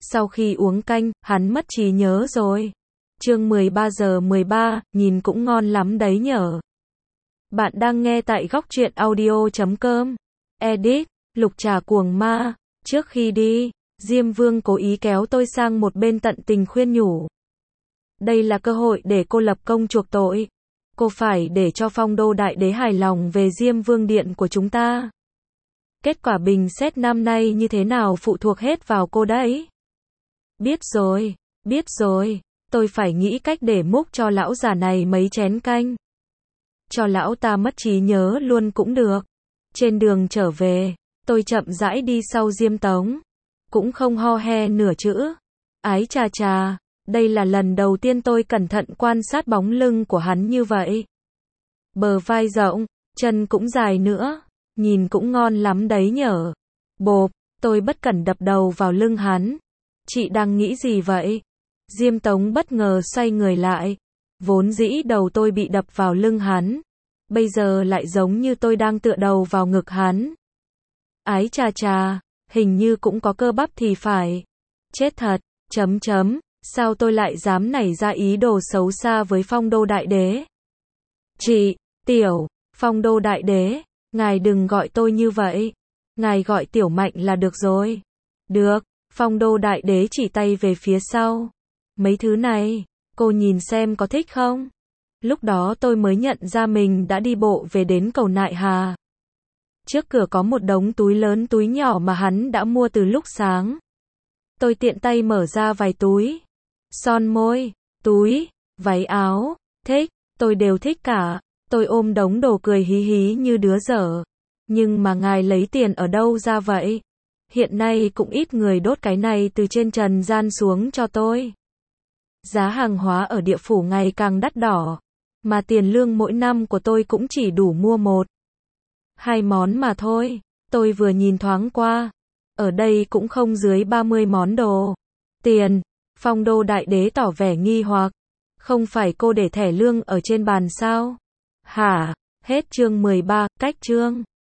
Sau khi uống canh, hắn mất trí nhớ rồi. Chương 13 giờ 13, nhìn cũng ngon lắm đấy nhở. Bạn đang nghe tại góc truyện audio.com. Edit, Lục Trà Cuồng Ma. Trước khi đi, Diêm Vương cố ý kéo tôi sang một bên tận tình khuyên nhủ. Đây là cơ hội để cô lập công chuộc tội. Cô phải để cho Phong Đô Đại Đế hài lòng về Diêm Vương Điện của chúng ta. Kết quả bình xét năm nay như thế nào phụ thuộc hết vào cô đấy. Biết rồi, tôi phải nghĩ cách để múc cho lão già này mấy chén canh. Cho lão ta mất trí nhớ luôn cũng được. Trên đường trở về, tôi chậm rãi đi sau Diêm Tống. Cũng không ho he nửa chữ. Ái chà chà, đây là lần đầu tiên tôi cẩn thận quan sát bóng lưng của hắn như vậy. Bờ vai rộng, chân cũng dài nữa, nhìn cũng ngon lắm đấy nhở. Bộp, tôi bất cẩn đập đầu vào lưng hắn. Chị đang nghĩ gì vậy? Diêm Tống bất ngờ xoay người lại. Vốn dĩ đầu tôi bị đập vào lưng hắn. Bây giờ lại giống như tôi đang tựa đầu vào ngực hắn. Ái chà chà, hình như cũng có cơ bắp thì phải. Chết thật, sao tôi lại dám nảy ra ý đồ xấu xa với Phong Đô Đại Đế? Chị, Tiểu, Phong Đô Đại Đế, ngài đừng gọi tôi như vậy. Ngài gọi Tiểu Mạnh là được rồi. Được, Phong Đô Đại Đế chỉ tay về phía sau. Mấy thứ này, cô nhìn xem có thích không? Lúc đó tôi mới nhận ra mình đã đi bộ về đến cầu Nại Hà. Trước cửa có một đống túi lớn túi nhỏ mà hắn đã mua từ lúc sáng. Tôi tiện tay mở ra vài túi. Son môi, túi, váy áo, thích, tôi đều thích cả. Tôi ôm đống đồ cười hí hí như đứa dở. Nhưng mà ngài lấy tiền ở đâu ra vậy? Hiện nay cũng ít người đốt cái này từ trên trần gian xuống cho tôi. Giá hàng hóa ở địa phủ ngày càng đắt đỏ. Mà tiền lương mỗi năm của tôi cũng chỉ đủ mua 1-2 món mà thôi. Tôi vừa nhìn thoáng qua. Ở đây cũng không dưới 30 món đồ. Tiền. Phong Đô Đại Đế tỏ vẻ nghi hoặc. Không phải cô để thẻ lương ở trên bàn sao? Hả? Hết chương 13, cách chương.